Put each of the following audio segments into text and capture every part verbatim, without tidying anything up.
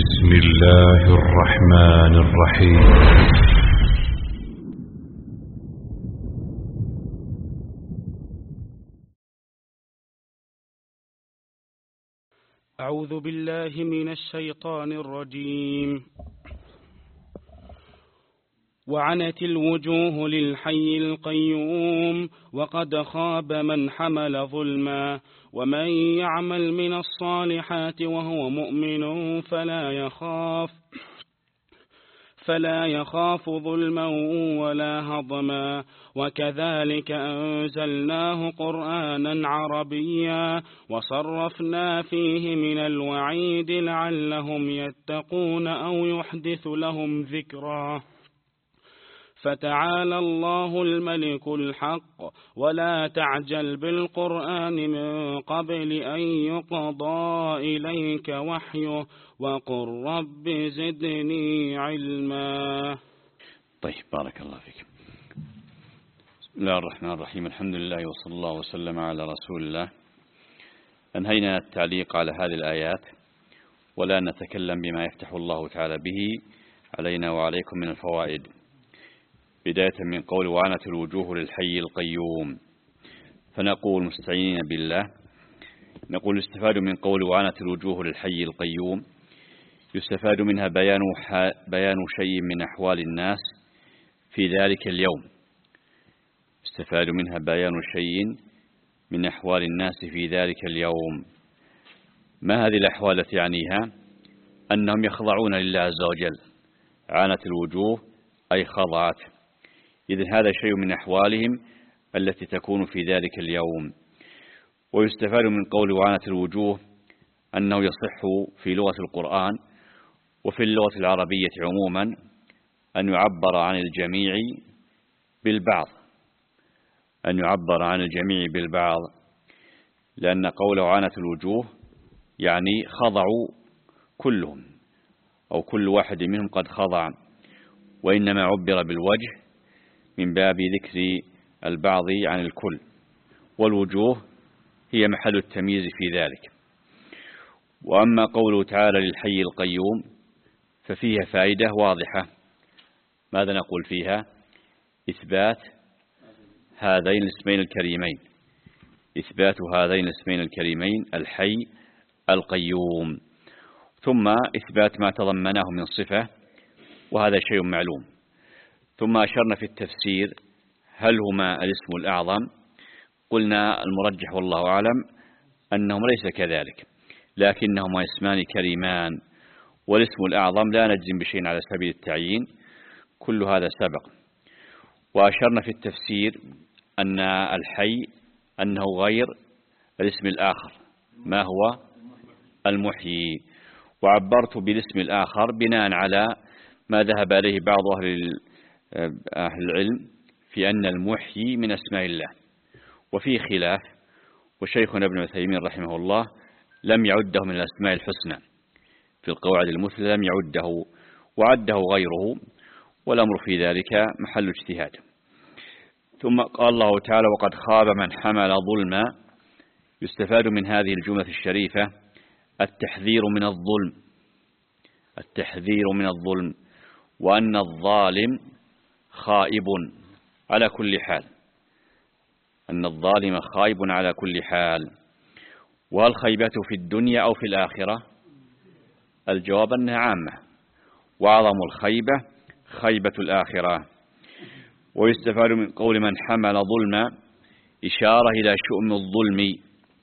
بسم الله الرحمن الرحيم. أعوذ بالله من الشيطان الرجيم. وعنت الوجوه للحي القيوم وقد خاب من حمل ظلما ومن يعمل من الصالحات وهو مؤمن فلا يخاف فلا يخاف ظلما ولا هضما وكذلك أنزلناه قرآنا عربيا وصرفنا فيه من الوعيد لعلهم يتقون أو يحدث لهم ذكرا فتعالى الله الملك الحق ولا تعجل بالقرآن من قبل أن يقضى إليك وحيه وقل رب زدني علما. طيب، بارك الله فيك. بسم الله الرحمن الرحيم. الحمد لله وصلى الله وسلم على رسول الله. أنهينا التعليق على هذه الآيات ولا نتكلم بما يفتح الله تعالى به علينا وعليكم من الفوائد، بداية من قول وعنت الوجوه للحي القيوم. فنقول مستعينين بالله، نقول يستفاد من قول وعنت الوجوه للحي القيوم، يستفاد منها بيان, بيان شيء من أحوال الناس في ذلك اليوم. يستفاد منها بيان شيء من أحوال الناس في ذلك اليوم. ما هذه الأحوال التي يعنيها؟ أنهم يخضعون لله عز وجل. عانت الوجوه أي خضعت. إذن هذا شيء من أحوالهم التي تكون في ذلك اليوم. ويستفاد من قول وعنت الوجوه أنه يصح في لغة القرآن وفي اللغة العربية عموما أن يعبر عن الجميع بالبعض أن يعبر عن الجميع بالبعض لأن قول وعنت الوجوه يعني خضعوا كلهم أو كل واحد منهم قد خضع، وإنما عبر بالوجه من باب ذكر البعض عن الكل، والوجوه هي محل التمييز في ذلك. وأما قوله تعالى للحي القيوم ففيها فائدة واضحة. ماذا نقول فيها؟ إثبات هذين الاسمين الكريمين إثبات هذين الاسمين الكريمين الحي القيوم، ثم إثبات ما تضمنه من صفة، وهذا شيء معلوم. ثم أشرنا في التفسير هل هما الاسم الأعظم؟ قلنا المرجح والله أعلم أنهم ليس كذلك، لكنهما اسمان كريمان، والاسم الأعظم لا نجزم بشيء على سبيل التعيين، كل هذا سبق. وأشرنا في التفسير أن الحي أنه غير الاسم الآخر، ما هو المحيي، وعبرت بالاسم الآخر بناء على ما ذهب إليه بعض أهل أهل العلم في أن المحيي من أسماء الله، وفي خلاف، وشيخنا ابن عثيمين رحمه الله لم يعده من الأسماء الحسنى في القواعد المثلى، لم يعده وعده غيره، والأمر في ذلك محل اجتهاد. ثم قال الله تعالى وقد خاب من حمل ظلما. يستفاد من هذه الجملة الشريفة التحذير من الظلم التحذير من الظلم وأن الظالم خائب على كل حال أن الظالم خائب على كل حال. وهل خيبته في الدنيا أو في الآخرة؟ الجواب أنها عامة، وأعظم الخيبة خيبة الآخرة. ويستفاد من قول من حمل ظلما إشارة إلى شؤم الظلم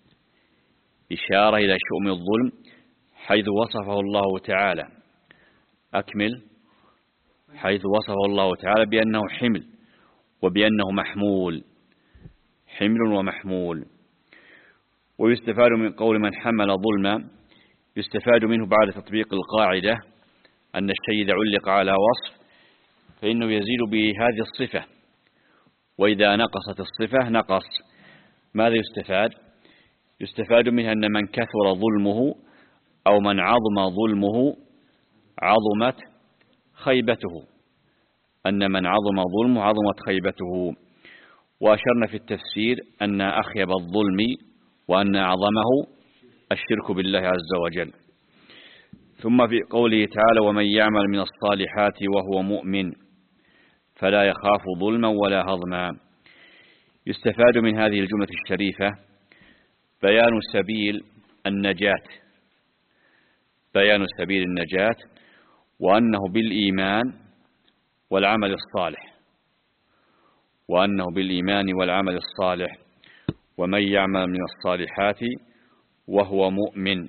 إشارة إلى شؤم الظلم حيث وصفه الله تعالى أكمل حيث وصفه الله تعالى بأنه حمل وبأنه محمول حمل ومحمول. ويستفاد من قول من حمل ظلما يستفاد منه بعد تطبيق القاعدة أن الشيء إذا علق على وصف فإنه يزيد بهذه الصفة، وإذا نقصت الصفة نقص. ماذا يستفاد؟ يستفاد منها أن من كثر ظلمه أو من عظم ظلمه عظمت خيبته أن من عظم ظلمه عظمت خيبته. وأشرنا في التفسير أن أخيب الظلم وأن أعظمه الشرك بالله عز وجل. ثم في قوله تعالى ومن يعمل من الصالحات وهو مؤمن فلا يخاف ظلما ولا هضما. يستفاد من هذه الجملة الشريفة بيان سبيل النجاة بيان سبيل النجاة وأنه بالإيمان والعمل الصالح وأنه بالإيمان والعمل الصالح ومن يعمل من الصالحات وهو مؤمن.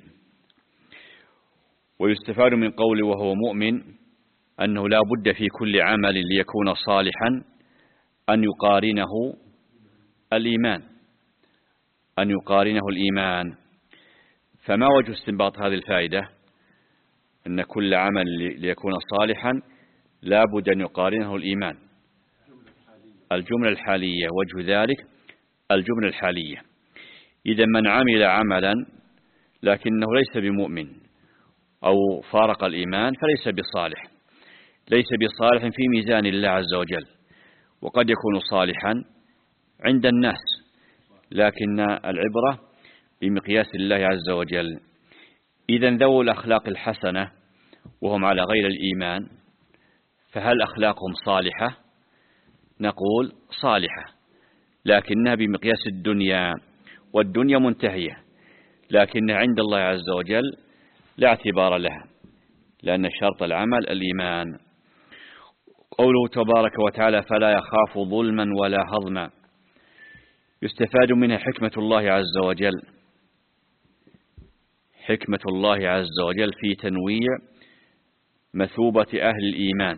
ويستفاد من قوله وهو مؤمن أنه لا بد في كل عمل ليكون صالحا أن يقارنه الإيمان أن يقارنه الإيمان. فما وجه استنباط هذه الفائدة؟ أن كل عمل ليكون صالحا لا بد أن يقارنه الإيمان. الجملة الحالية وجه ذلك الجملة الحالية. إذا من عمل عملا لكنه ليس بمؤمن أو فارق الإيمان فليس بصالح ليس بصالح في ميزان الله عز وجل، وقد يكون صالحا عند الناس لكن العبرة بمقياس الله عز وجل. إذا ذو الأخلاق الحسنة وهم على غير الإيمان فهل أخلاقهم صالحة؟ نقول صالحة لكنها بمقياس الدنيا، والدنيا منتهية، لكن عند الله عز وجل لا اعتبار لها لأن شرط العمل الإيمان. قوله تبارك وتعالى فلا يخاف ظلما ولا هضما. يستفاد منها حكمة الله عز وجل حكمة الله عز وجل في تنويع مثوبة أهل الإيمان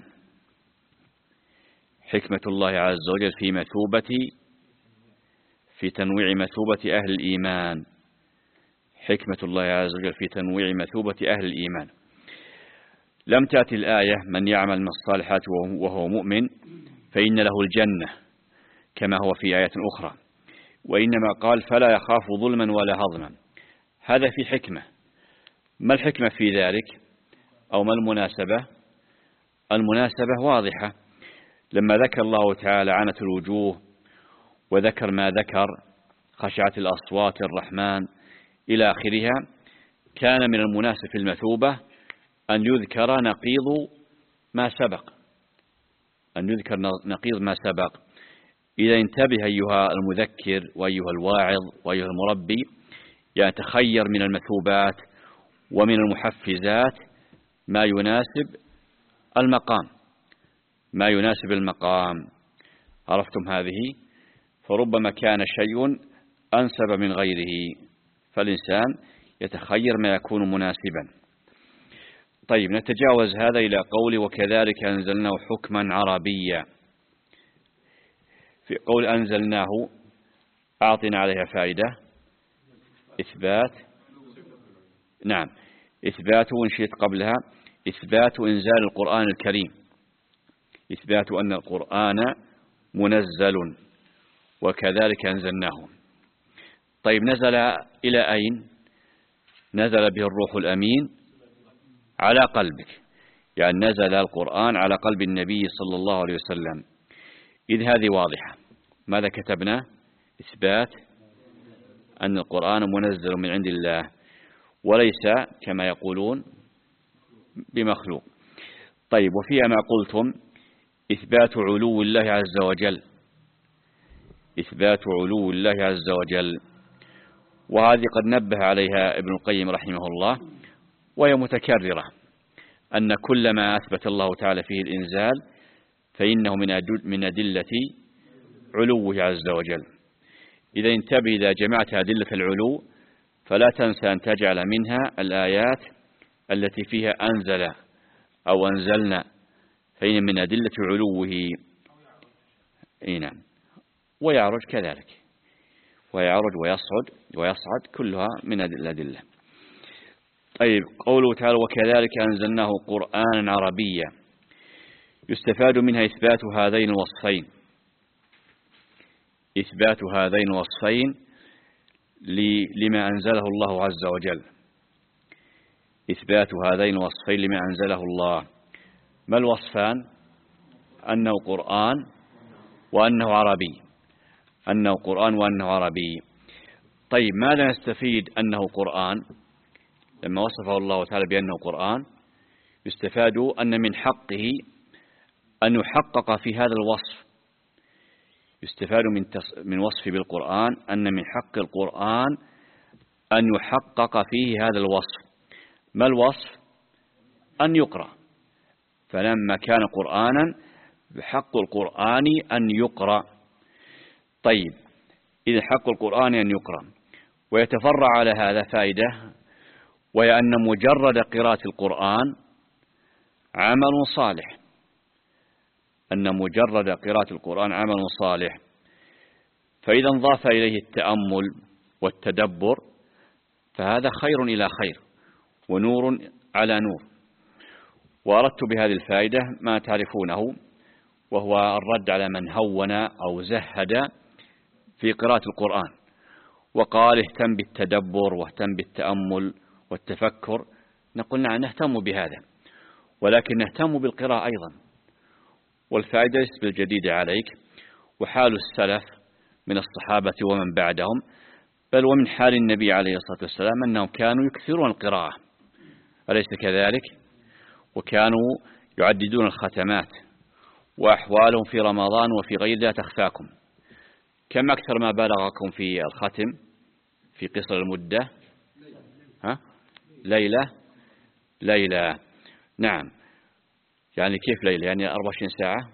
حكمة الله عز وجل في مثوبة في تنويع مثوبة أهل الإيمان حكمة الله عز وجل في تنويع مثوبة أهل الإيمان. لم تأتي الآية من يعمل من الصالحات وهو مؤمن فإن له الجنة كما هو في آية أخرى، وإنما قال فلا يخاف ظلما ولا هضما. هذا في حكمة. ما الحكمة في ذلك أو ما المناسبة؟ المناسبة واضحة. لما ذكر الله تعالى عنت الوجوه وذكر ما ذكر خشعت الأصوات الرحمن إلى آخرها، كان من المناسب في المثوبة أن يذكر نقيض ما سبق أن يذكر نقيض ما سبق. إذا انتبه أيها المذكر وأيها الواعظ وأيها المربي، يعني تخير من المثوبات ومن المحفزات ما يناسب المقام ما يناسب المقام عرفتم هذه؟ فربما كان شيء أنسب من غيره، فالإنسان يتخير ما يكون مناسبا. طيب نتجاوز هذا إلى قول وكذلك أنزلناه حكما عربيا. في قول أنزلناه أعطنا عليها فائدة إثبات نعم إثبات وإن شئت قبلها إثبات إنزال القرآن الكريم إثبات أن القرآن منزل وكذلك أنزلناه. طيب نزل إلى أين؟ نزل به الروح الأمين على قلبك، يعني نزل القرآن على قلب النبي صلى الله عليه وسلم. إذ هذه واضحة. ماذا كتبنا؟ إثبات أن القرآن منزل من عند الله وليس كما يقولون بمخلوق. طيب وفيها ما قلتم إثبات علو الله عز وجل إثبات علو الله عز وجل وهذه قد نبه عليها ابن القيم رحمه الله، وهي متكررة، أن كل ما أثبت الله تعالى فيه الإنزال فإنه من أدلة علوه عز وجل. إذا انتبه إذا جمعت أدلة العلو فلا تنسى أن تجعل منها الآيات التي فيها أنزل أو أنزلنا، فإن من أدلة علوه. نعم. ويعرج كذلك، ويعرج ويصعد ويصعد كلها من الأدلة. طيب قوله تعالى وكذلك أنزلناه قرآنا عربيا. يستفاد منها إثبات هذين الوصفين إثبات هذين الوصفين لما أنزله الله عز وجل إثبات هذين الوصفين لما أنزله الله. ما الوصفان؟ أنه قرآن وأنه عربي أنه قرآن وأنه عربي. طيب ماذا نستفيد أنه قرآن؟ لما وصفه الله تعالى بأنه قرآن يستفاد أن من حقه أن يحقق في هذا الوصف. يستفاد من من وصفه بالقرآن أن من حق القرآن أن يحقق فيه هذا الوصف. ما الوصف؟ أن يقرأ. فلما كان قرآنا بحق القرآن أن يقرأ. طيب، إذا حق القرآن أن يقرأ. ويتفرع على هذا فائدة، وهي أن مجرد قراءة القرآن عمل صالح. أن مجرد قراءة القرآن عمل صالح، فإذا انضاف إليه التأمل والتدبر فهذا خير إلى خير ونور على نور. وأردت بهذه الفائدة ما تعرفونه، وهو الرد على من هون أو زهد في قراءة القرآن وقال اهتم بالتدبر واهتم بالتأمل والتفكر. نقول نعم نهتم بهذا، ولكن نهتم بالقراءة أيضا. والفائدة ليست بالجديد عليك، وحال السلف من الصحابة ومن بعدهم، بل ومن حال النبي عليه الصلاة والسلام أنهم كانوا يكثرون القراءة، أليس كذلك؟ وكانوا يعددون الختمات، وأحوالهم في رمضان وفي غير ذا تخفاكم. كم أكثر ما بلغكم في الختم في قصر المدة؟ ها؟ ليلة ليلة نعم. يعني كيف ليلة؟ يعني أربع وعشرين ساعة؟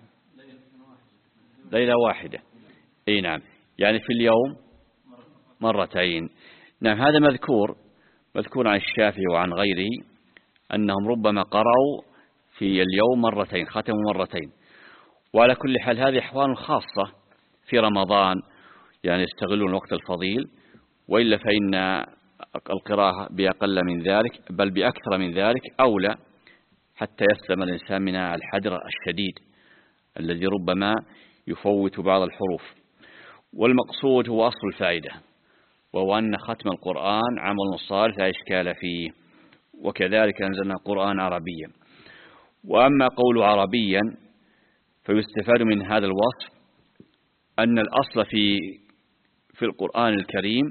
ليلة واحدة. أي نعم، يعني في اليوم مرتين. نعم، هذا مذكور مذكور عن الشافعي وعن غيره أنهم ربما قرأوا في اليوم مرتين، ختموا مرتين. وعلى كل حال هذه أحوال خاصة في رمضان، يعني يستغلون الوقت الفضيل، وإلا فإن القراءة بأقل من ذلك بل بأكثر من ذلك أولى، حتى يسلم الإنسان من الحذر الشديد الذي ربما يفوت بعض الحروف. والمقصود هو أصل الفائدة، وهو أن ختم القرآن عمل صالح لا إشكال فيه، وكذلك أنزلنا القرآن عربيا. وأما قول عربيا فيستفاد من هذا الوصف أن الأصل في في القرآن الكريم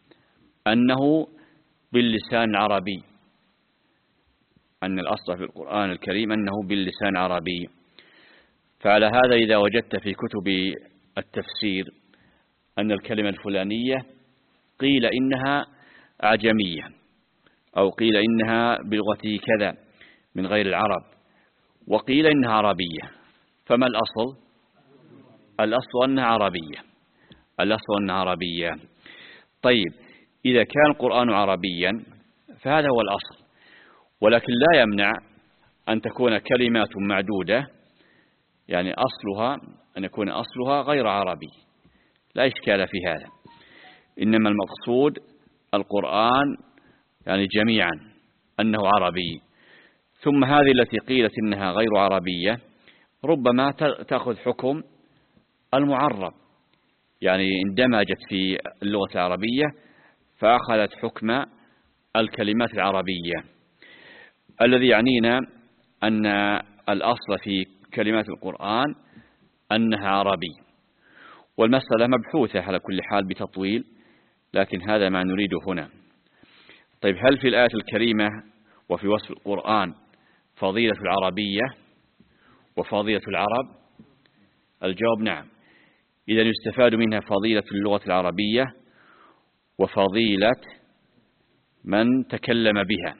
أنه باللسان العربي. أن الأصل في القرآن الكريم أنه باللسان العربي. فعلى هذا إذا وجدت في كتب التفسير أن الكلمة الفلانية قيل إنها أعجمية، أو قيل إنها بلغة كذا من غير العرب، وقيل إنها عربية، فما الأصل؟ الأصل أنها عربية. الأصل أنها عربية. طيب، إذا كان القرآن عربيا فهذا هو الأصل، ولكن لا يمنع أن تكون كلمات معدودة، يعني أصلها أن يكون أصلها غير عربي، لا إشكال في هذا. إنما المقصود القرآن يعني جميعا أنه عربي. ثم هذه التي قيلت إنها غير عربية ربما تأخذ حكم المعرب، يعني اندمجت في اللغة العربية فأخذت حكم الكلمات العربية. الذي يعنينا أن الأصل في كلمات القرآن أنها عربي. والمسألة مبحوثة على كل حال بتطويل، لكن هذا ما نريده هنا. طيب، هل في الآية الكريمة وفي وصف القرآن فضيلة العربية وفضيلة العرب؟ الجواب نعم. إذا يستفاد منها فضيلة اللغة العربية وفضيلة من تكلم بها،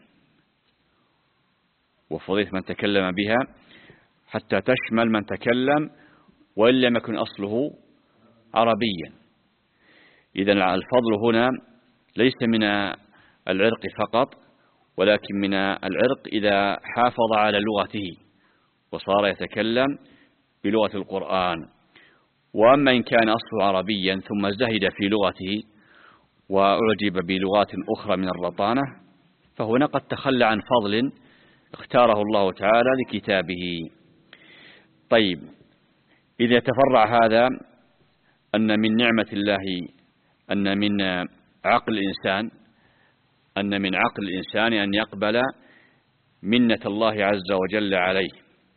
وفضيلة من تكلم بها حتى تشمل من تكلم وإن لم يكن أصله عربيا. إذا الفضل هنا ليس من العرق فقط، ولكن من العرق إذا حافظ على لغته وصار يتكلم بلغة القرآن. وأما إن كان أصله عربيا ثم زهد في لغته وأعجب بلغات أخرى من الرطانة، فهنا قد تخلى عن فضل اختاره الله تعالى لكتابه. طيب، إذا تفرع هذا أن من نعمة الله أن من عقل الإنسان أن من عقل الإنسان أن يقبل منة الله عز وجل عليه.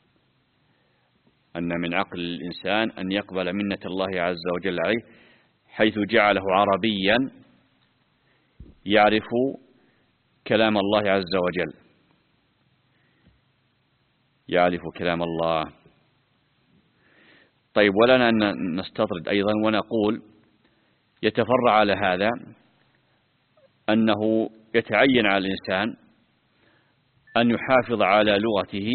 أن من عقل الإنسان أن يقبل منة الله عز وجل عليه، حيث جعله عربيا يعرف كلام الله عز وجل، يعرف كلام الله. طيب، ولنا أن نستطرد أيضا ونقول يتفرع على هذا أنه يتعين على الإنسان أن يحافظ على لغته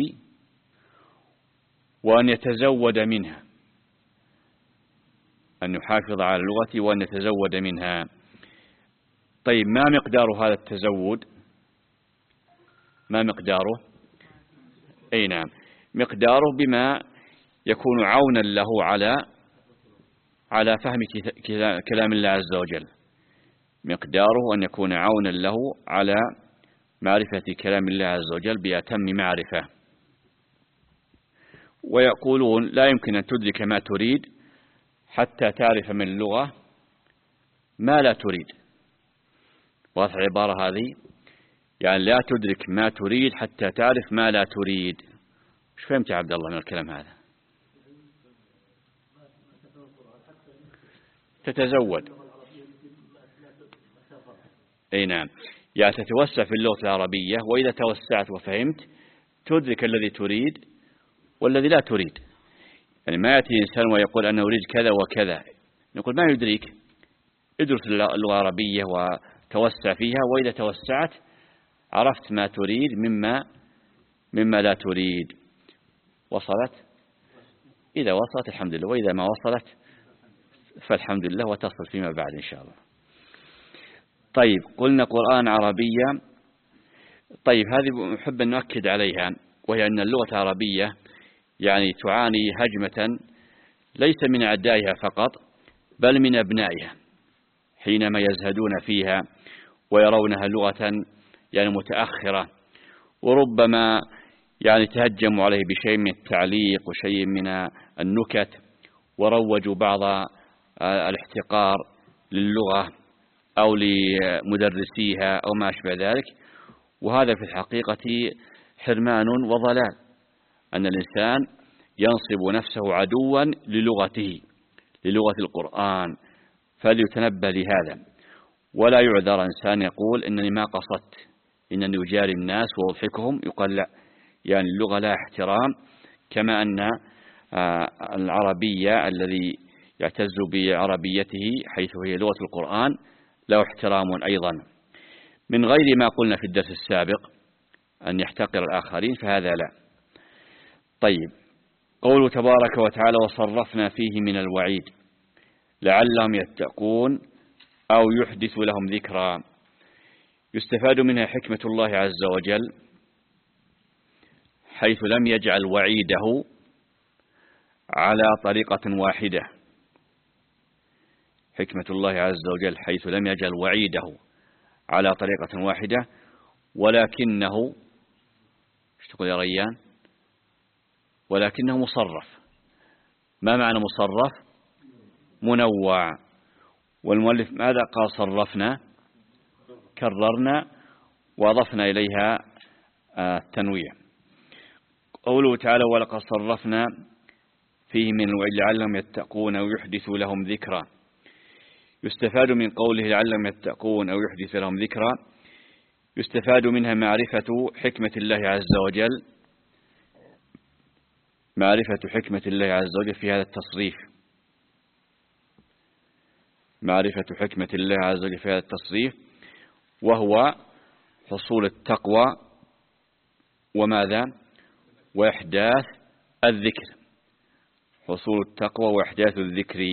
وأن يتزود منها، أن يحافظ على لغته وأن يتزود منها. طيب، ما مقدار هذا التزود؟ ما مقداره؟ أي نعم، مقداره بما يكون عونا له على على فهم كلام الله عز وجل، مقداره أن يكون عونا له على معرفة كلام الله عز وجل بأتم معرفة. ويقولون لا يمكن أن تدرك ما تريد حتى تعرف من اللغة ما لا تريد. واضح العبارة هذه؟ يعني لا تدرك ما تريد حتى تعرف ما لا تريد. وش فهمت يا عبد الله من الكلام هذا؟ تتزود. أي نعم، يعني تتوسع في اللغة العربية، وإذا توسعت وفهمت تدرك الذي تريد والذي لا تريد. يعني ما يأتي إنسان ويقول أنا أريد كذا وكذا، نقول ما يدريك، ادرس اللغة العربية وتوسع فيها، وإذا توسعت عرفت ما تريد مما مما لا تريد. وصلت؟ إذا وصلت الحمد لله، وإذا ما وصلت فالحمد لله، وتصل فيما بعد إن شاء الله. طيب، قلنا قرآن عربية. طيب، هذه نحب أن نؤكد عليها، وهي أن اللغة العربية يعني تعاني هجمة ليس من أعدائها فقط، بل من أبنائها، حينما يزهدون فيها ويرونها لغة يعني متأخرة، وربما يعني تهجموا عليه بشيء من التعليق وشيء من النكت، وروجوا بعض الاحتقار للغة أو لمدرسيها أو ما أشبه ذلك. وهذا في الحقيقة حرمان وضلال، أن الإنسان ينصب نفسه عدوا للغته، للغة القرآن، فليتنبه لهذا. ولا يعذر إنسان يقول إنني ما قصدت، إنني أجاري الناس وأضحكهم، يقال لا، يعني اللغة لا احترام، كما أن العربية الذي يعتز بعربيته حيث هي لغة القرآن له احترام أيضا، من غير ما قلنا في الدرس السابق أن يحتقر الآخرين، فهذا لا. طيب، قوله تبارك وتعالى وصرفنا فيه من الوعيد لعلهم يتقون أو يحدث لهم ذكرا، يستفاد منها حكمة الله عز وجل، حيث لم يجعل وعيده على طريقة واحدة. حكمة الله عز وجل حيث لم يجعل وعيده على طريقة واحدة، ولكنه، ايش تقول يا ريان؟ ولكنه مصرف. ما معنى مصرف؟ منوع. والمؤلف ماذا قال؟ صرفنا، كررنا وأضفنا إليها التنويع. قوله تعالى ولقد صرفنا فيه من الوعيد لعلهم يتقون أو يحدث لهم ذكرا، يستفاد من قوله لعلهم يتقون أو يحدث لهم ذكرا، يستفاد منها معرفة حكمة الله عز وجل، معرفة حكمة الله عز وجل في هذا التصريف، معرفة حكمة الله عز وجل في هذا التصريف، وهو حصول التقوى وماذا؟ وإحداث الذكر، حصول التقوى وإحداث الذكر.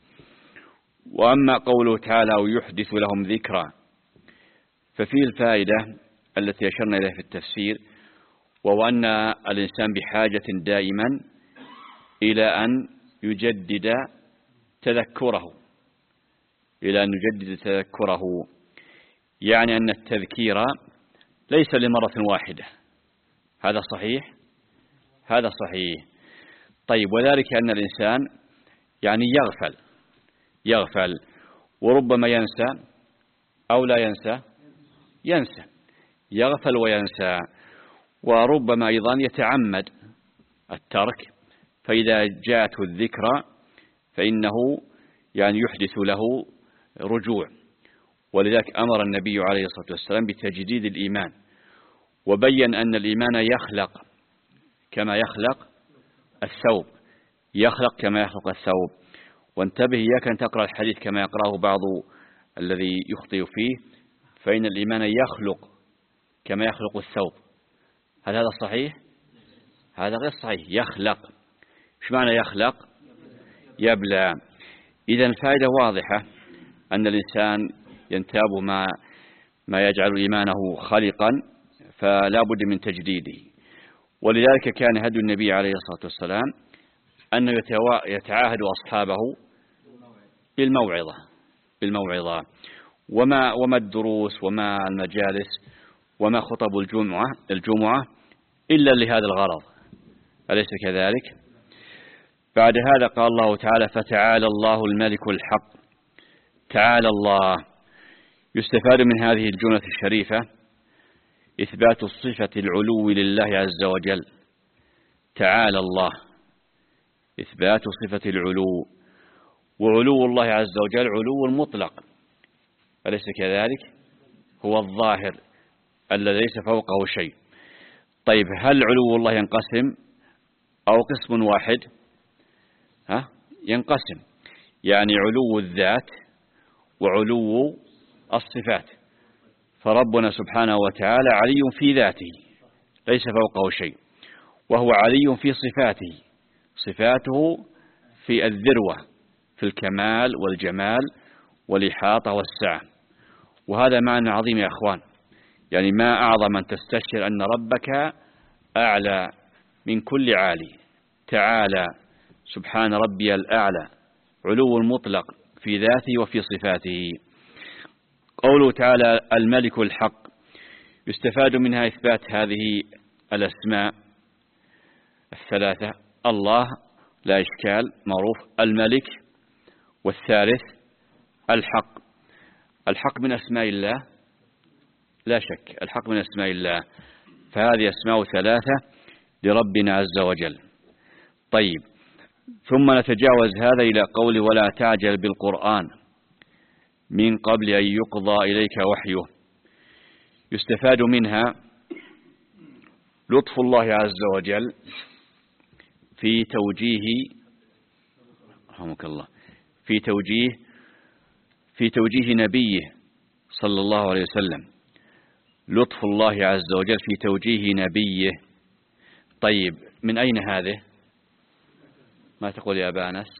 وأما قوله تعالى ويحدث لهم ذكرا، ففيه الفائدة التي أشرنا إليها في التفسير، وهو أن الإنسان بحاجة دائما إلى أن يجدد تذكره، إلى أن يجدد تذكره، يعني أن التذكير ليس لمرة واحدة. هذا صحيح؟ هذا صحيح. طيب، وذلك أن الإنسان يعني يغفل يغفل وربما ينسى أو لا ينسى، ينسى، يغفل وينسى، وربما أيضا يتعمد الترك، فإذا جاءته الذكرى فإنه يعني يحدث له رجوع. ولذلك أمر النبي عليه الصلاة والسلام بتجديد الإيمان، وبين أن الإيمان يخلق كما يخلق الثوب، يخلق كما يخلق الثوب. وانتبه إياك أن تقرأ الحديث كما يقرأه بعض الذي يخطئ فيه، فإن الإيمان يخلق كما يخلق الثوب. هل هذا صحيح؟ هذا غير صحيح. يخلق، إيش معنى يخلق؟ يبلى. إذا الفائدة واضحة أن الإنسان ينتاب ما ما يجعل إيمانه خالقا، فلا بد من تجديده. ولذلك كان هدي النبي عليه الصلاة والسلام أنه يتعاهد أصحابه بالموعظة بالموعظة وما وما الدروس وما المجالس وما خطب الجمعة الجمعة إلا لهذا الغرض، أليس كذلك؟ بعد هذا قال الله تعالى: فتعالى الله الملك الحق. تعالى الله، يستفاد من هذه الجملة الشريفة إثبات صفة العلو لله عز وجل. تعالى الله، إثبات صفة العلو، وعلو الله عز وجل علو مطلق، أليس كذلك؟ هو الظاهر الذي ليس فوقه شيء. طيب، هل علو الله ينقسم أو قسم واحد؟ ها؟ ينقسم، يعني علو الذات وعلو الصفات. فربنا سبحانه وتعالى علي في ذاته ليس فوقه شيء، وهو علي في صفاته، صفاته في الذروة، في الكمال والجمال والإحاطة والسعة. وهذا معنى عظيم يا أخوان، يعني ما أعظم أن تستشعر أن ربك أعلى من كل عالي. تعالى سبحان ربي الأعلى، علو مطلق في ذاته وفي صفاته. قوله تعالى الملك الحق، يستفاد منها إثبات هذه الأسماء الثلاثة. الله لا إشكال، معروف. الملك، والثالث الحق. الحق من أسماء الله لا شك، الحق من أسماء الله، فهذه أسماء ثلاثة لربنا عز وجل. طيب، ثم نتجاوز هذا إلى قول ولا تعجل بالقرآن من قبل أن يقضى إليك وحيه. يستفاد منها لطف الله عز وجل في توجيه رحمك الله في توجيه في توجيه نبيه صلى الله عليه وسلم. لطف الله عز وجل في توجيه نبيه. طيب، من أين هذه؟ ما تقول يا أبا أنس؟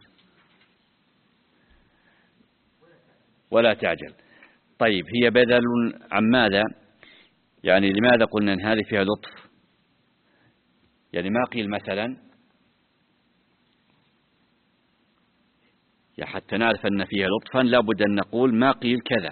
ولا تعجل. طيب، هي بدل عن ماذا؟ يعني لماذا قلنا أن هذه فيها لطف؟ يعني ما قيل مثلا يا حتى نعرف أن فيها لطفا لابد أن نقول ما قيل كذا.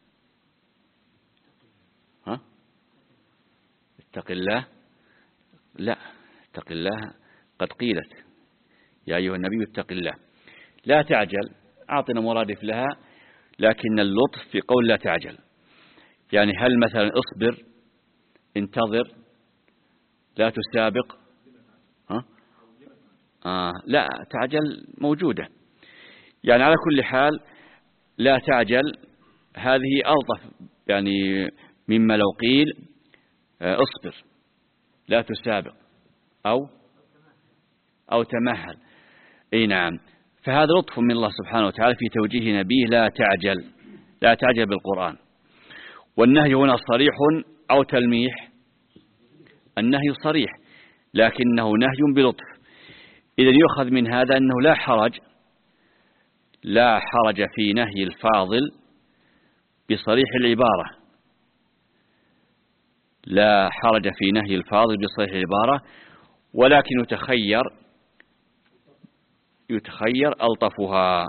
ها؟ اتق الله؟ لا، اتق الله قد قيلت يا أيها النبي اتق الله. لا تعجل أعطنا مرادف لها، لكن اللطف في قول لا تعجل. يعني هل مثلا اصبر، انتظر، لا تسابق؟ ها؟ آه لا، تعجل موجودة. يعني على كل حال لا تعجل هذه ألطف يعني مما لو قيل اصبر لا تسابق أو أو تمهل. اي نعم، فهذا لطف من الله سبحانه وتعالى في توجيه نبيه لا تعجل، لا تعجل بالقرآن. والنهي هنا صريح أو تلميح؟ النهي صريح، لكنه نهي بلطف. إذا يؤخذ من هذا أنه لا حرج لا حرج في نهي الفاضل بصريح العبارة، لا حرج في نهي الفاضل بصريح العبارة، ولكن يتخير يتخير ألطفها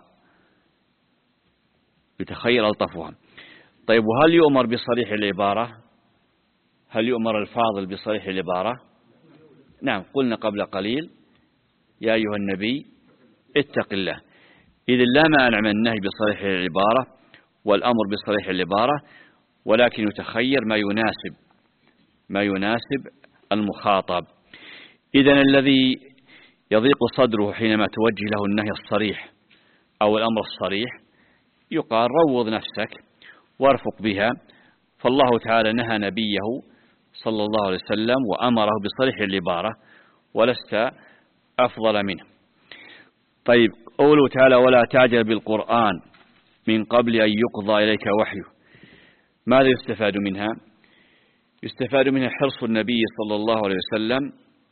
يتخير ألطفها. طيب، وهل يؤمر بصريح العبارة؟ هل يؤمر الفاضل بصريح العبارة؟ نعم، قلنا قبل قليل يا أيها النبي اتق الله. إذن لا مانع من النهي بصريح العبارة والأمر بصريح العبارة، ولكن يتخير ما يناسب ما يناسب المخاطب. إذن الذي يضيق صدره حينما توجه له النهي الصريح أو الأمر الصريح يقال روض نفسك وارفق بها. فالله تعالى نهى نبيه صلى الله عليه وسلم وأمره بصريح العبارة ولست أفضل منه. طيب قوله تعالى ولا تعجل بالقرآن من قبل أن يقضى إليك وحيه، ماذا يستفاد منها؟ يستفاد منها حرص النبي صلى الله عليه وسلم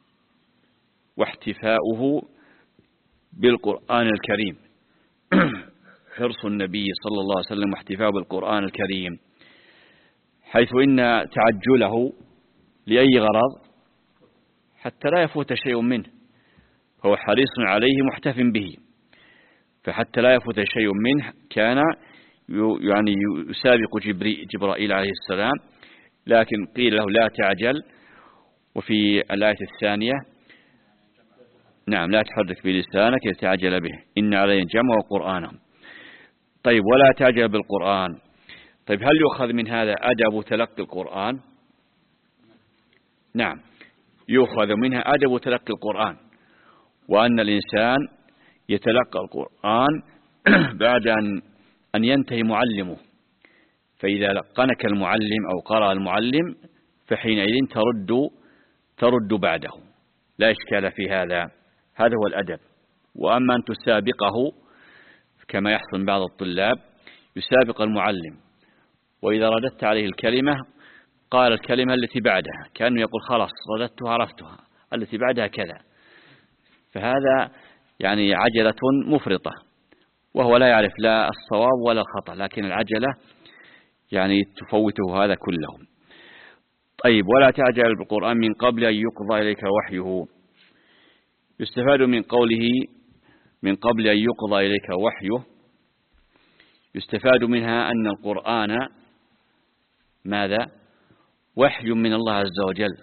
واحتفاؤه بالقرآن الكريم حرص النبي صلى الله عليه وسلم واحتفاؤه بالقرآن الكريم، حيث إن تعجله لأي غرض حتى لا يفوت شيء منه، هو حريص عليه محتف به، فحتى لا يفوت شيء منه كان يعني يسابق جبرائيل عليه السلام، لكن قيل له لا تعجل. وفي الآية الثانية نعم لا تحرك بلسانك لتعجل به إن علينا جمع وقرآنا. طيب ولا تعجل بالقرآن، طيب هل يؤخذ من هذا أدب تلقي القرآن؟ نعم يؤخذ منها أدب تلقي القرآن، وأن الإنسان يتلقى القرآن بعد أن أن ينتهي معلمه، فإذا لقنك المعلم أو قرأ المعلم فحينئذ ترد ترد بعده، لا إشكال في هذا، هذا هو الأدب. وأما أن تسابقه كما يحصل بعض الطلاب يسابق المعلم، وإذا رددت عليه الكلمة قال الكلمة التي بعدها، كأنه يقول خلاص رددتها عرفتها التي بعدها كذا، فهذا يعني عجلة مفرطة، وهو لا يعرف لا الصواب ولا الخطأ، لكن العجلة يعني تفوته هذا كله. طيب ولا تعجل بالقرآن من قبل أن يقضى إليك وحيه، يستفاد من قوله من قبل أن يقضى إليك وحيه، يستفاد منها أن القرآن ماذا؟ وحي من الله عز وجل،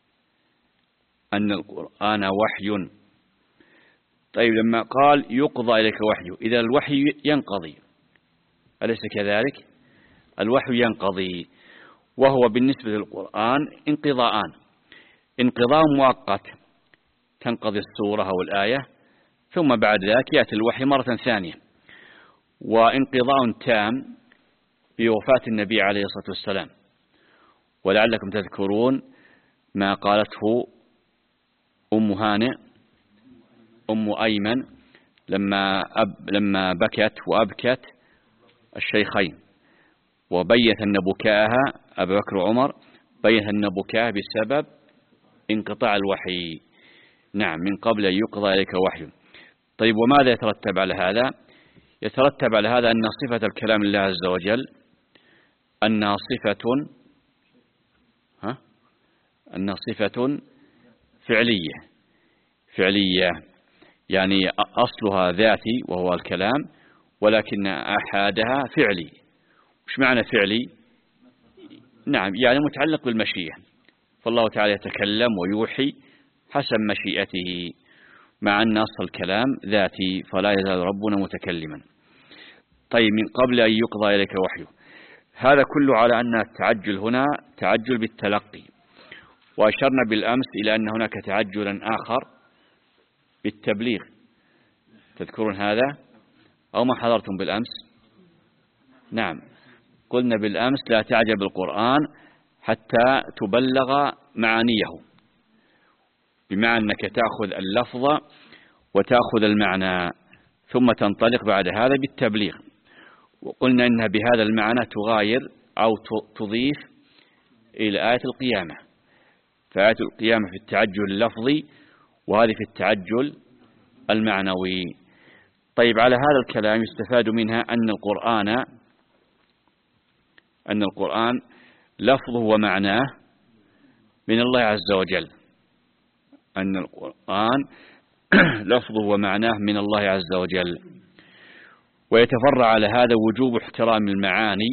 أن القرآن وحي. طيب لما قال يقضى إليك وحيه، إذا الوحي ينقضي أليس كذلك؟ الوحي ينقضي، وهو بالنسبة للقرآن انقضاءان، انقضاء مؤقت تنقضي السورة أو الآية ثم بعد ذلك يأتي الوحي مرة ثانية، وانقضاء تام بوفاة النبي عليه الصلاة والسلام. ولعلكم تذكرون ما قالته أم هانئ أم أيمن لما أب لما بكت وأبكت الشيخين، وبيت أن بكاءها أبو بكر وعمر بيت أن بكاءها بسبب انقطاع الوحي، نعم من قبل أن يقضى إليك وحي. طيب وماذا يترتب على هذا؟ يترتب على هذا أن صفة الكلام لله عز وجل أنها صفة ها أنها صفة فعلية فعلية يعني أصلها ذاتي وهو الكلام، ولكن أحادها فعلي. وش معنى فعلي؟ نعم يعني متعلق بالمشيئة، فالله تعالى يتكلم ويوحي حسب مشيئته، مع أن أصل الكلام ذاتي فلا يزال ربنا متكلما. طيب من قبل أن يقضى إليك وحيه، هذا كله على أن التعجل هنا تعجل بالتلقي، وأشرنا بالأمس إلى أن هناك تعجلا آخر بالتبليغ، تذكرون هذا أو ما حضرتم بالأمس؟ نعم قلنا بالأمس لا تعجل بالقرآن حتى تبلغ معانيه، بمعنى أنك تأخذ اللفظ وتأخذ المعنى ثم تنطلق بعد هذا بالتبليغ. وقلنا إنها بهذا المعنى تغاير أو تضيف إلى آية القيامة، فآية القيامة في التعجل اللفظي وهذه في التعجل المعنوي. طيب على هذا الكلام يستفاد منها أن القرآن أن القرآن لفظه ومعناه من الله عز وجل، أن القرآن لفظه ومعناه من الله عز وجل. ويتفرع على هذا وجوب احترام المعاني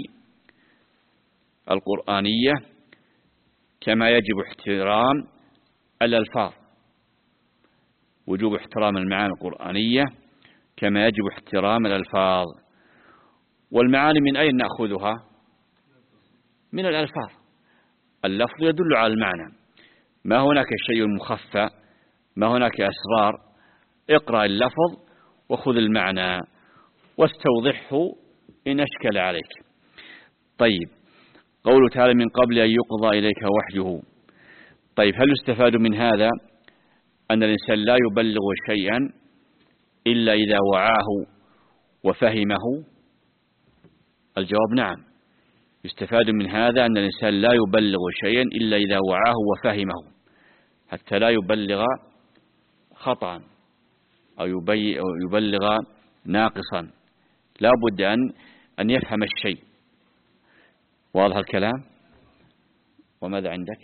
القرآنية كما يجب احترام الألفاظ، وجوب احترام المعاني القرآنية كما يجب احترام الألفاظ. والمعاني من أين نأخذها؟ من الألفاظ، اللفظ يدل على المعنى، ما هناك شيء مخفى، ما هناك أسرار، اقرأ اللفظ وخذ المعنى واستوضحه إن أشكل عليك. طيب، قوله تعالى من قبل أن يقضى إليك وحيه. طيب، هل يستفاد من هذا أن الإنسان لا يبلغ شيئا إلا إذا وعاه وفهمه؟ الجواب نعم، يستفاد من هذا أن الإنسان لا يبلغ شيئا إلا إذا وعاه وفهمه، حتى لا يبلغ خطأ أو يبلغ ناقصا، لا بد أن أن يفهم الشيء. واضح الكلام؟ وماذا عندك؟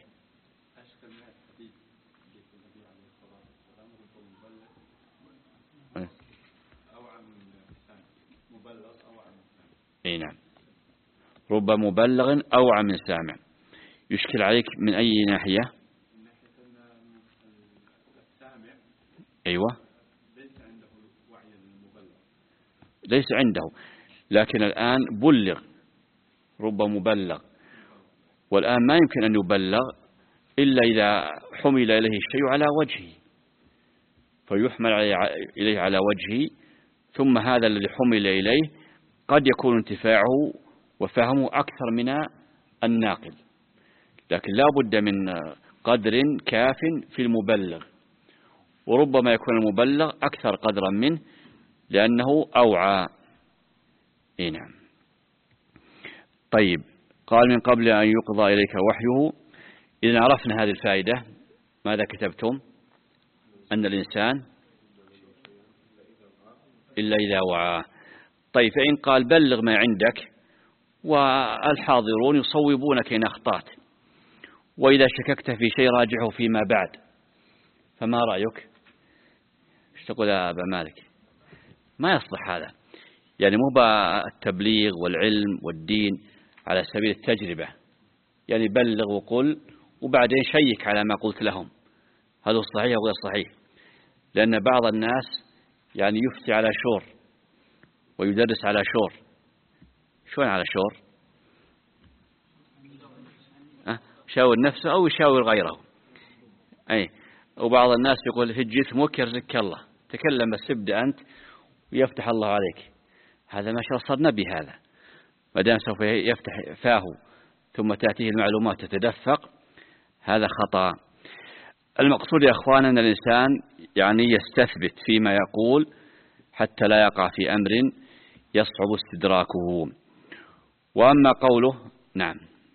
اي نعم، رب مبلغ أوعى من سامع. يشكل عليك من أي ناحية؟ أيوة، ليس عنده، لكن الآن بلغ، رب مبلغ، والآن ما يمكن أن يبلغ إلا إذا حمل إليه الشيء على وجهه، فيحمل إليه على وجهه، ثم هذا الذي حمل إليه قد يكون انتفاعه وفهمه أكثر من الناقل، لكن لا بد من قدر كاف في المبلغ، وربما يكون المبلغ أكثر قدرا منه لأنه أوعى. إيه نعم. طيب، قال من قبل أن يقضى إليك وحيه. إذا عرفنا هذه الفائدة، ماذا كتبتم؟ أن الإنسان إلا إذا وعى. طيب، فإن قال بلغ ما عندك والحاضرون يصوبونك إن أخطأت، وإذا شككت في شيء راجعه فيما بعد، فما رأيك؟ ايش تقول يا أبا مالك؟ ما يصلح هذا، يعني مو بالتبليغ والعلم والدين على سبيل التجربة، يعني بلغ وقل وبعدين شيك على ما قلت لهم هذا الصحيح وغير صحيح، لأن بعض الناس يعني يفتي على شور ويدرس على شور. شلون على شور؟ أه؟ شاور نفسه أو يشاور غيره. أي، وبعض الناس يقول في جسمك يرزقك الله، تكلم بس ابدأ أنت ويفتح الله عليك. هذا ما شاء الله صار نبي، هذا ما دام سوف يفتح فاه ثم تأتيه المعلومات تتدفق، هذا خطأ. المقصود يا أخوان أن الإنسان يعني يستثبت فيما يقول حتى لا يقع في أمر يصعب استدراكه. وأما قوله نعم،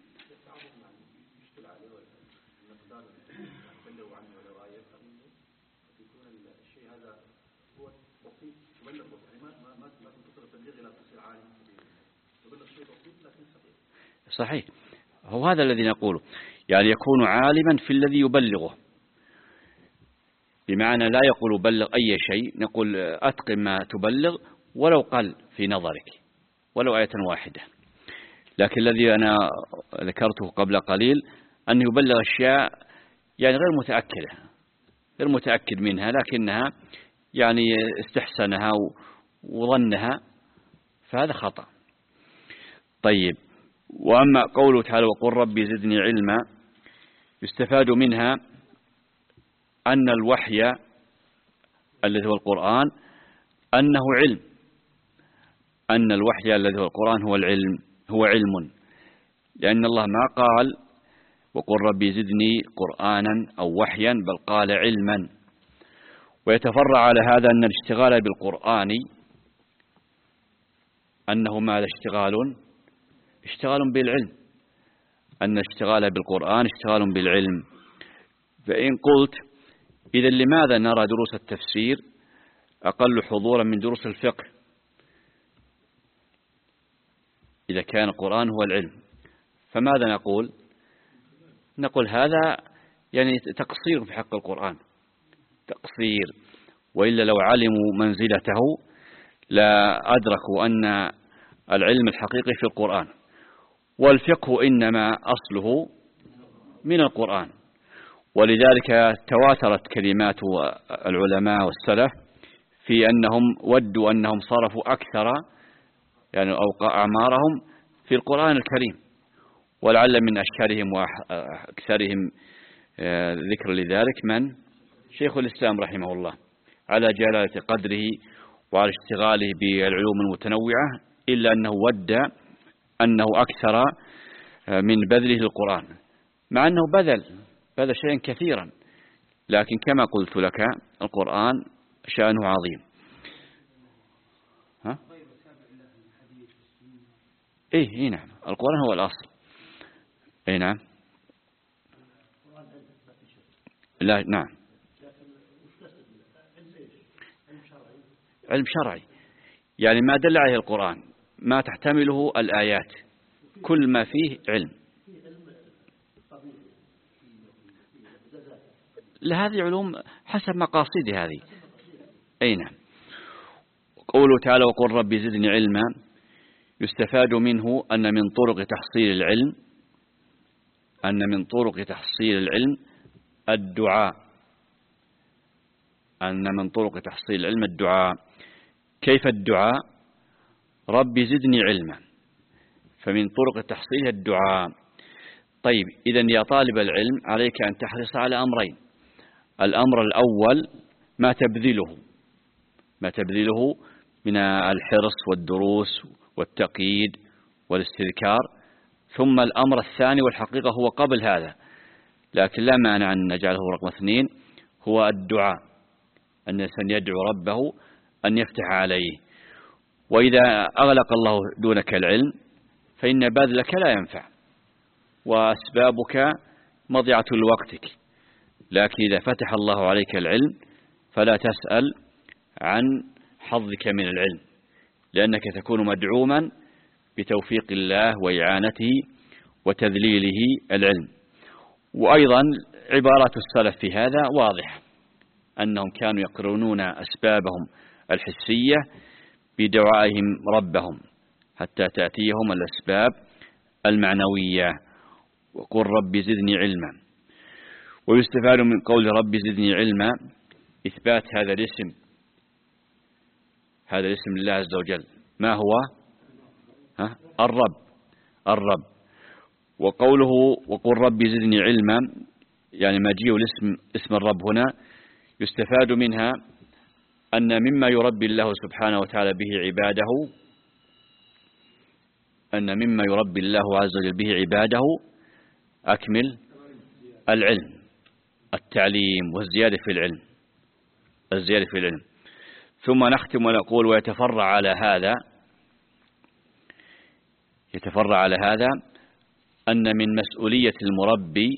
صحيح، هو هذا الذي نقوله، يعني يكون عالما في الذي يبلغه، بمعنى لا يقول بلغ أي شيء، نقول أتقن ما تبلغ ولو قل في نظرك، ولو آية واحدة. لكن الذي أنا ذكرته قبل قليل أن يبلغ أشياء يعني غير متأكدة، غير متأكد منها، لكنها يعني استحسنها وظنها، فهذا خطأ. طيب، وأما قوله تعالى وقل ربي زدني علما، يستفاد منها أن الوحي الذي هو القرآن أنه علم، أن الوحي الذي هو القرآن هو العلم، هو علم، لأن الله ما قال وقل ربي زدني قرآنا أو وحيا، بل قال علما. ويتفرع على هذا أن الاشتغال بالقرآن أنه ماذا؟ اشتغال اشتغال بالعلم، أن الاشتغال بالقرآن اشتغال بالعلم. فإن قلت إذا لماذا نرى دروس التفسير أقل حضورا من دروس الفقه إذا كان القرآن هو العلم؟ فماذا نقول؟ نقول هذا يعني تقصير في حق القرآن، تقصير، وإلا لو علموا منزلته لا أدركوا أن العلم الحقيقي في القرآن، والفقه إنما أصله من القرآن. ولذلك تواترت كلمات العلماء والسلف في أنهم ودوا أنهم صرفوا أكثر يعني أوقع أعمارهم في القرآن الكريم، ولعل من أشهرهم وأكثرهم ذكر لذلك من شيخ الإسلام رحمه الله، على جلالة قدره وعلى اشتغاله بالعلوم المتنوعة، إلا أنه ودى أنه أكثر من بذله القرآن، مع أنه بذل بذل شيئا كثيرا، لكن كما قلت لك القرآن شأنه عظيم. ها؟ إيه إيه نعم، القرآن هو الأصل. إيه نعم. لا نعم. علم شرعي، يعني ما دل عليه القرآن، ما تحتمله الآيات، كل ما فيه علم. لهذه علوم حسب مقاصد هذه. أي نعم. قوله تعالى وقل ربي زدني علما، يستفاد منه أن من طرق تحصيل العلم أن من طرق تحصيل العلم الدعاء أن من طرق تحصيل العلم الدعاء. كيف الدعاء؟ ربي زدني علما، فمن طرق تحصيلها الدعاء. طيب إذن يا طالب العلم عليك أن تحرص على أمرين. الأمر الأول ما تبذله ما تبذله من الحرص والدروس والتقييد والاستذكار، ثم الأمر الثاني والحقيقة هو قبل هذا لكن لا مانع أن نجعله رقم اثنين، هو الدعاء، أن الإنسان يدعو ربه أن يفتح عليه. وإذا أغلق الله دونك العلم فإن بذلك لا ينفع وأسبابك مضيعة لوقتك، لكن إذا فتح الله عليك العلم فلا تسأل عن حظك من العلم، لأنك تكون مدعوما بتوفيق الله وإعانته وتذليله العلم. وأيضا عبارات السلف في هذا واضحة، أنهم كانوا يقرنون أسبابهم الحسية بدعائهم ربهم حتى تأتيهم الأسباب المعنوية. وقل رب زدني علما. ويستفاد من قول رب زدني علما إثبات هذا الاسم هذا الاسم لله عز وجل، ما هو؟ ها؟ الرب الرب. وقوله وقل رب زدني علما، يعني مجيء الاسم اسم الرب هنا يستفاد منها أن مما يربي الله سبحانه وتعالى به عباده أن مما يربي الله عز وجل به عباده أكمل العلم، التعليم والزيادة في العلم الزيادة في العلم. ثم نختم ونقول ويتفرع على هذا يتفرع على هذا أن من مسؤولية المربي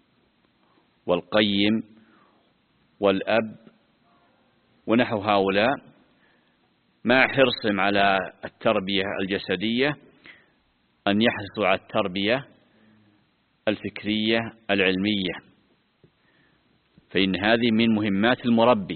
والقيم والأب ونحو هؤلاء مع حرصهم على التربية الجسدية أن يحرصوا على التربية الفكرية العلمية، فإن هذه من مهمات المربي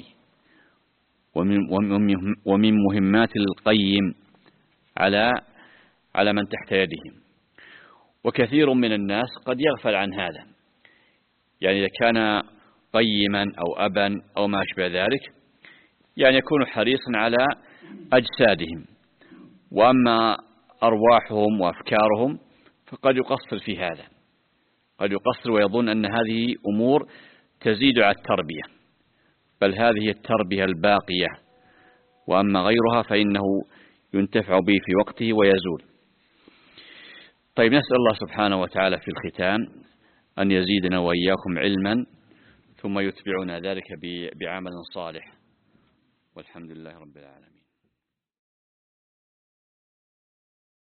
ومن مهمات القيم على على من تحت يدهم. وكثير من الناس قد يغفل عن هذا، يعني إذا كان قيما أو أبا أو ما أشبه ذلك يعني يكون حريصا على أجسادهم، وأما أرواحهم وأفكارهم فقد يقصر في هذا قد يقصر ويظن أن هذه أمور تزيد على التربية، بل هذه التربية الباقية، وأما غيرها فإنه ينتفع به في وقته ويزول. طيب نسأل الله سبحانه وتعالى في الختام أن يزيدنا وإياكم علما ثم يتبعنا ذلك بعمل صالح، والحمد لله رب العالمين.